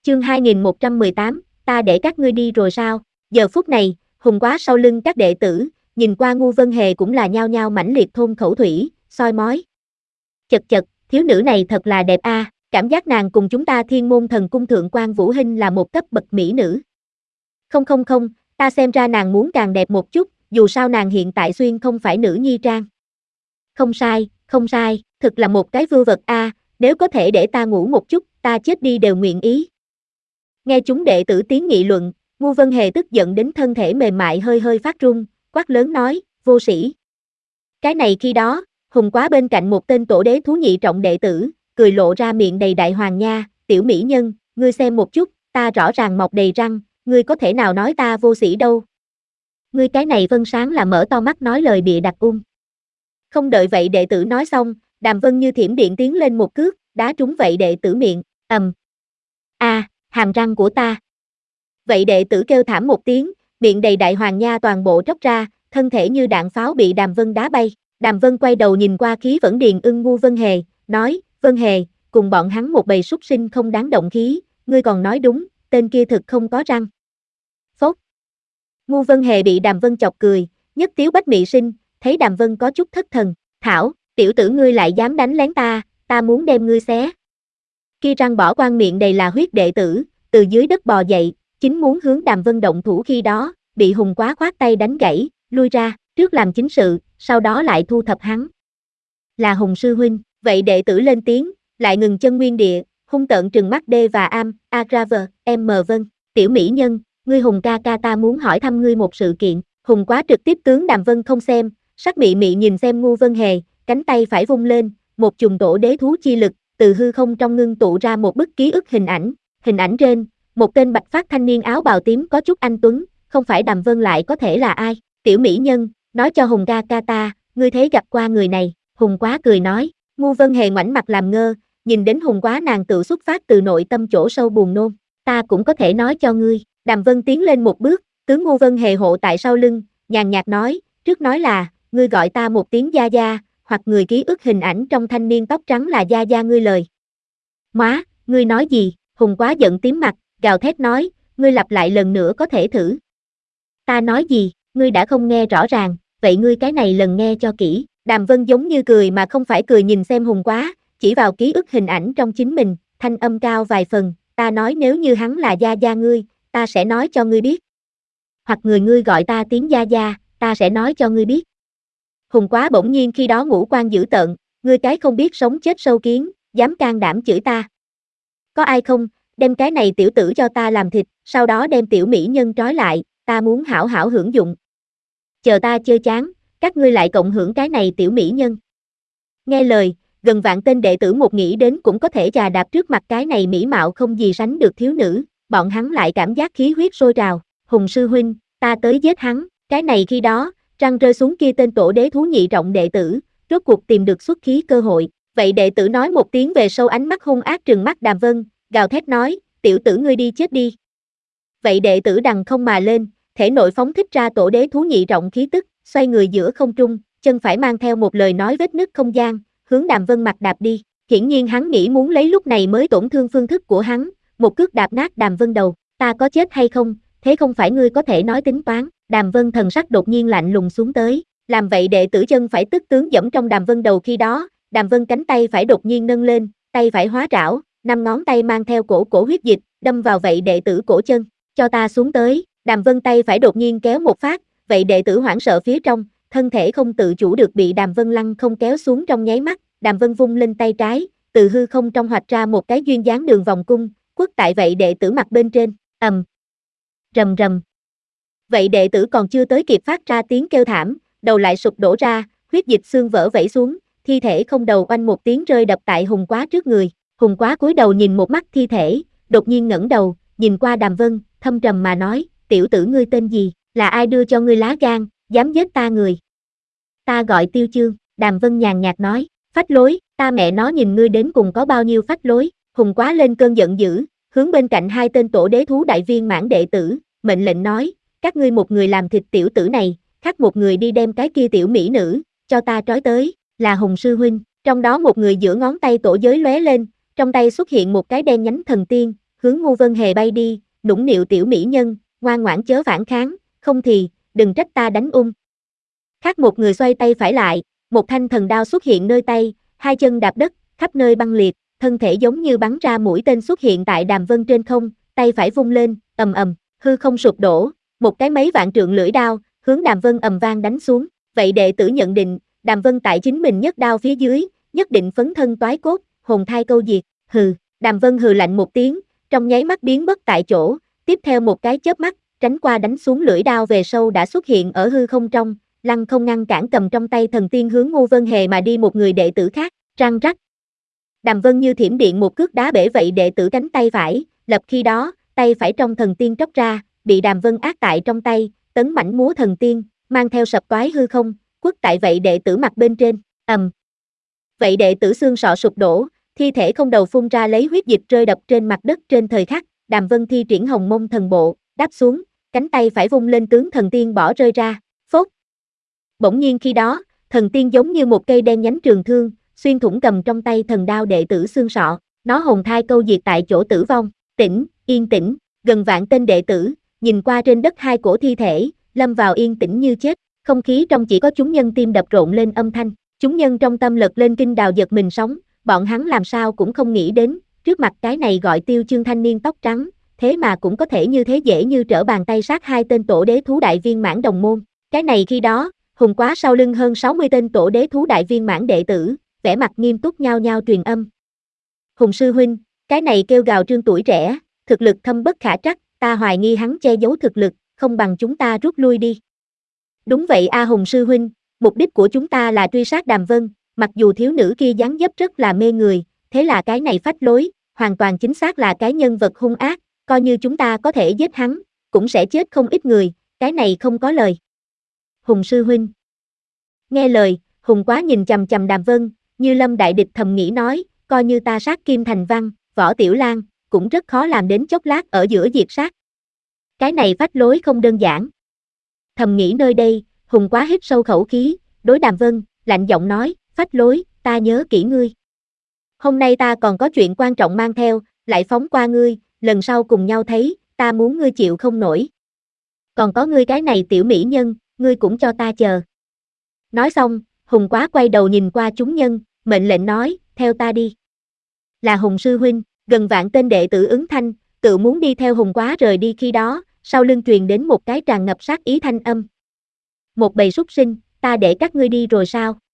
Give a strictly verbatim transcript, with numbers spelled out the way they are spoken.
Chương hai nghìn một trăm mười tám, ta để các ngươi đi rồi sao? Giờ phút này, Hùng Quá sau lưng các đệ tử, nhìn qua Ngu Vân Hề cũng là nhao nhao mãnh liệt thôn khẩu thủy, soi mói. Chật chật, thiếu nữ này thật là đẹp a, à, cảm giác nàng cùng chúng ta Thiên Môn Thần Cung thượng quan Vũ Hinh là một cấp bậc mỹ nữ. Không không không, ta xem ra nàng muốn càng đẹp một chút, dù sao nàng hiện tại xuyên không phải nữ nhi trang. Không sai, không sai, thực là một cái vưu vật a, à, nếu có thể để ta ngủ một chút, ta chết đi đều nguyện ý. Nghe chúng đệ tử tiếng nghị luận, Ngu Vân Hề tức giận đến thân thể mềm mại hơi hơi phát run, quát lớn nói, vô sĩ. Cái này khi đó, Hùng Quá bên cạnh một tên tổ đế thú nhị trọng đệ tử, cười lộ ra miệng đầy đại hoàng nha, tiểu mỹ nhân, ngươi xem một chút, ta rõ ràng mọc đầy răng, ngươi có thể nào nói ta vô sĩ đâu. Ngươi cái này Vân Sáng là mở to mắt nói lời bịa đặt ung. Không đợi vậy đệ tử nói xong, Đàm Vân như thiểm điện tiến lên một cước, đá trúng vậy đệ tử miệng, ầm. A, à, hàm răng của ta. Vậy đệ tử kêu thảm một tiếng, miệng đầy đại hoàng nha toàn bộ tróc ra, thân thể như đạn pháo bị Đàm Vân đá bay. Đàm Vân quay đầu nhìn qua khí vẫn điền ưng Ngu Vân Hề, nói, Vân Hề, cùng bọn hắn một bầy súc sinh không đáng động khí, ngươi còn nói đúng, tên kia thực không có răng. Phốt. Ngu Vân Hề bị Đàm Vân chọc cười, nhất tiếu bách mị sinh, thấy Đàm Vân có chút thất thần, thảo, tiểu tử ngươi lại dám đánh lén ta, ta muốn đem ngươi xé. Kia răng bỏ quang miệng đầy là huyết đệ tử, từ dưới đất bò dậy, chính muốn hướng Đàm Vân động thủ khi đó, bị Hùng Quá khoát tay đánh gãy, lui ra, trước làm chính sự, sau đó lại thu thập hắn. Là Hùng sư huynh, vậy đệ tử lên tiếng, lại ngừng chân nguyên địa, hung tợn trừng mắt đê và am, Agraver, em mờ Vân, tiểu mỹ nhân, ngươi Hùng ca ca ta muốn hỏi thăm ngươi một sự kiện. Hùng Quá trực tiếp tướng Đàm Vân không xem, sắc mị mị nhìn xem Ngu Vân Hề, cánh tay phải vung lên, một chùm tổ đế thú chi lực, từ hư không trong ngưng tụ ra một bức ký ức hình ảnh, hình ảnh trên, một tên bạch phát thanh niên áo bào tím có chút anh tuấn, không phải Đàm Vân lại có thể là ai, tiểu mỹ nhân, nói cho Hùng ca ca ta, ngươi thấy gặp qua người này, Hùng Quá cười nói, Ngu Vân Hề ngoảnh mặt làm ngơ, nhìn đến Hùng Quá nàng tự xuất phát từ nội tâm chỗ sâu buồn nôn, ta cũng có thể nói cho ngươi, Đàm Vân tiến lên một bước, tướng Ngu Vân Hề hộ tại sau lưng, nhàn nhạt nói, trước nói là, ngươi gọi ta một tiếng gia gia, hoặc người ký ức hình ảnh trong thanh niên tóc trắng là gia gia ngươi lời. Má, ngươi nói gì? Hùng Quá giận tím mặt, gào thét nói, ngươi lặp lại lần nữa có thể thử. Ta nói gì, ngươi đã không nghe rõ ràng, vậy ngươi cái này lần nghe cho kỹ. Đàm Vân giống như cười mà không phải cười nhìn xem Hùng Quá, chỉ vào ký ức hình ảnh trong chính mình, thanh âm cao vài phần, ta nói nếu như hắn là gia gia ngươi, ta sẽ nói cho ngươi biết. Hoặc người ngươi gọi ta tiếng gia gia, ta sẽ nói cho ngươi biết. Hùng Quá bỗng nhiên khi đó ngũ quan dữ tợn, ngươi cái không biết sống chết sâu kiến, dám can đảm chửi ta. Có ai không, đem cái này tiểu tử cho ta làm thịt, sau đó đem tiểu mỹ nhân trói lại, ta muốn hảo hảo hưởng dụng. Chờ ta chơi chán, các ngươi lại cộng hưởng cái này tiểu mỹ nhân. Nghe lời, gần vạn tên đệ tử một nghĩ đến cũng có thể chà đạp trước mặt cái này mỹ mạo không gì sánh được thiếu nữ, bọn hắn lại cảm giác khí huyết sôi trào, Hùng sư huynh, ta tới giết hắn, cái này khi đó, răng rơi xuống kia tên tổ đế thú nhị trọng đệ tử, rốt cuộc tìm được xuất khí cơ hội, vậy đệ tử nói một tiếng về sâu ánh mắt hung ác trừng mắt Đàm Vân, gào thét nói, tiểu tử ngươi đi chết đi. Vậy đệ tử đằng không mà lên, thể nội phóng thích ra tổ đế thú nhị trọng khí tức, xoay người giữa không trung, chân phải mang theo một lời nói vết nứt không gian, hướng Đàm Vân mặt đạp đi, hiển nhiên hắn nghĩ muốn lấy lúc này mới tổn thương phương thức của hắn, một cước đạp nát Đàm Vân đầu, ta có chết hay không, thế không phải ngươi có thể nói tính toán. Đàm Vân thần sắc đột nhiên lạnh lùng xuống tới, làm vậy đệ tử chân phải tức tướng dẫm trong Đàm Vân đầu khi đó, Đàm Vân cánh tay phải đột nhiên nâng lên, tay phải hóa trảo, năm ngón tay mang theo cổ cổ huyết dịch, đâm vào vậy đệ tử cổ chân, cho ta xuống tới, Đàm Vân tay phải đột nhiên kéo một phát, vậy đệ tử hoảng sợ phía trong, thân thể không tự chủ được bị Đàm Vân lăng không kéo xuống trong nháy mắt, Đàm Vân vung lên tay trái, từ hư không trong hoạch ra một cái duyên dáng đường vòng cung, quất tại vậy đệ tử mặt bên trên, ầm, rầm rầm. Vậy đệ tử còn chưa tới kịp phát ra tiếng kêu thảm, đầu lại sụp đổ ra, huyết dịch xương vỡ vẩy xuống, thi thể không đầu oanh một tiếng rơi đập tại Hùng Quá trước người. Hùng Quá cúi đầu nhìn một mắt thi thể, đột nhiên ngẩng đầu, nhìn qua Đàm Vân, thâm trầm mà nói, tiểu tử ngươi tên gì, là ai đưa cho ngươi lá gan, dám giết ta người. Ta gọi Tiêu Chương, Đàm Vân nhàn nhạt nói, phách lối, ta mẹ nó nhìn ngươi đến cùng có bao nhiêu phách lối. Hùng Quá lên cơn giận dữ, hướng bên cạnh hai tên tổ đế thú đại viên mãn đệ tử, mệnh lệnh nói, các ngươi một người làm thịt tiểu tử này, khác một người đi đem cái kia tiểu mỹ nữ, cho ta trói tới, là Hùng sư huynh, trong đó một người giữa ngón tay tổ giới lóe lên, trong tay xuất hiện một cái đen nhánh thần tiên, hướng Ngô Vân Hề bay đi, nũng nịu tiểu mỹ nhân, ngoan ngoãn chớ phản kháng, không thì, đừng trách ta đánh ung. Khác một người xoay tay phải lại, một thanh thần đao xuất hiện nơi tay, hai chân đạp đất, khắp nơi băng liệt, thân thể giống như bắn ra mũi tên xuất hiện tại Đàm Vân trên không, tay phải vung lên, ầm ầm, hư không sụp đổ, một cái mấy vạn trượng lưỡi đao, hướng Đàm Vân ầm vang đánh xuống. Vậy đệ tử nhận định, Đàm Vân tại chính mình nhất đao phía dưới, nhất định phấn thân toái cốt, hồn thai câu diệt, hừ. Đàm Vân hừ lạnh một tiếng, trong nháy mắt biến mất tại chỗ, tiếp theo một cái chớp mắt, tránh qua đánh xuống lưỡi đao về sâu đã xuất hiện ở hư không trong, lăng không ngăn cản cầm trong tay thần tiên hướng Ngô Vân Hề mà đi một người đệ tử khác, răng rắc. Đàm Vân như thiểm điện một cước đá bể vậy đệ tử cánh tay phải, lập khi đó, tay phải trong thần tiên tróc ra, bị Đàm Vân ác tại trong tay, tấn mãnh múa thần tiên, mang theo sập toái hư không, quất tại vậy đệ tử mặt bên trên, ầm. Vậy đệ tử xương sọ sụp đổ, thi thể không đầu phun ra lấy huyết dịch rơi đập trên mặt đất trên thời khắc, Đàm Vân thi triển Hồng Mông thần bộ, đáp xuống, cánh tay phải vung lên tướng thần tiên bỏ rơi ra, phốt. Bỗng nhiên khi đó, thần tiên giống như một cây đen nhánh trường thương, xuyên thủng cầm trong tay thần đao đệ tử xương sọ, nó hồn thai câu diệt tại chỗ tử vong, tĩnh, yên tĩnh, gần vạn tên đệ tử, nhìn qua trên đất hai cổ thi thể, lâm vào yên tĩnh như chết, không khí trong chỉ có chúng nhân tim đập rộn lên âm thanh, chúng nhân trong tâm lật lên kinh đào giật mình sống, bọn hắn làm sao cũng không nghĩ đến, trước mặt cái này gọi Tiêu Chương thanh niên tóc trắng, thế mà cũng có thể như thế dễ như trở bàn tay sát hai tên tổ đế thú đại viên mãn đồng môn, cái này khi đó, Hùng Quá sau lưng hơn sáu mươi tên tổ đế thú đại viên mãn đệ tử, vẻ mặt nghiêm túc nhao nhao truyền âm. Hùng sư huynh, cái này kêu gào trương tuổi trẻ, thực lực thâm bất khả trắc, ta hoài nghi hắn che giấu thực lực, không bằng chúng ta rút lui đi. Đúng vậy a Hùng sư huynh, mục đích của chúng ta là truy sát Đàm Vân, mặc dù thiếu nữ kia dáng dấp rất là mê người, thế là cái này phách lối, hoàn toàn chính xác là cái nhân vật hung ác, coi như chúng ta có thể giết hắn, cũng sẽ chết không ít người, cái này không có lời. Hùng sư huynh. Nghe lời, Hùng Quá nhìn chằm chằm Đàm Vân, như lâm đại địch thầm nghĩ nói, coi như ta sát Kim Thành Văn, Võ Tiểu Lan, cũng rất khó làm đến chốc lát ở giữa diệt sát. Cái này phách lối không đơn giản. Thầm nghĩ nơi đây, Hùng Quá hít sâu khẩu khí, đối Đàm Vân, lạnh giọng nói, phách lối, ta nhớ kỹ ngươi. Hôm nay ta còn có chuyện quan trọng mang theo, lại phóng qua ngươi, lần sau cùng nhau thấy, ta muốn ngươi chịu không nổi. Còn có ngươi cái này tiểu mỹ nhân, ngươi cũng cho ta chờ. Nói xong, Hùng Quá quay đầu nhìn qua chúng nhân, mệnh lệnh nói, theo ta đi. Là Hùng sư huynh, gần vạn tên đệ tử ứng thanh, tự muốn đi theo Hùng Quá rời đi khi đó, sau lưng truyền đến một cái tràn ngập sát ý thanh âm. Một bầy súc sinh, ta để các ngươi đi rồi sao?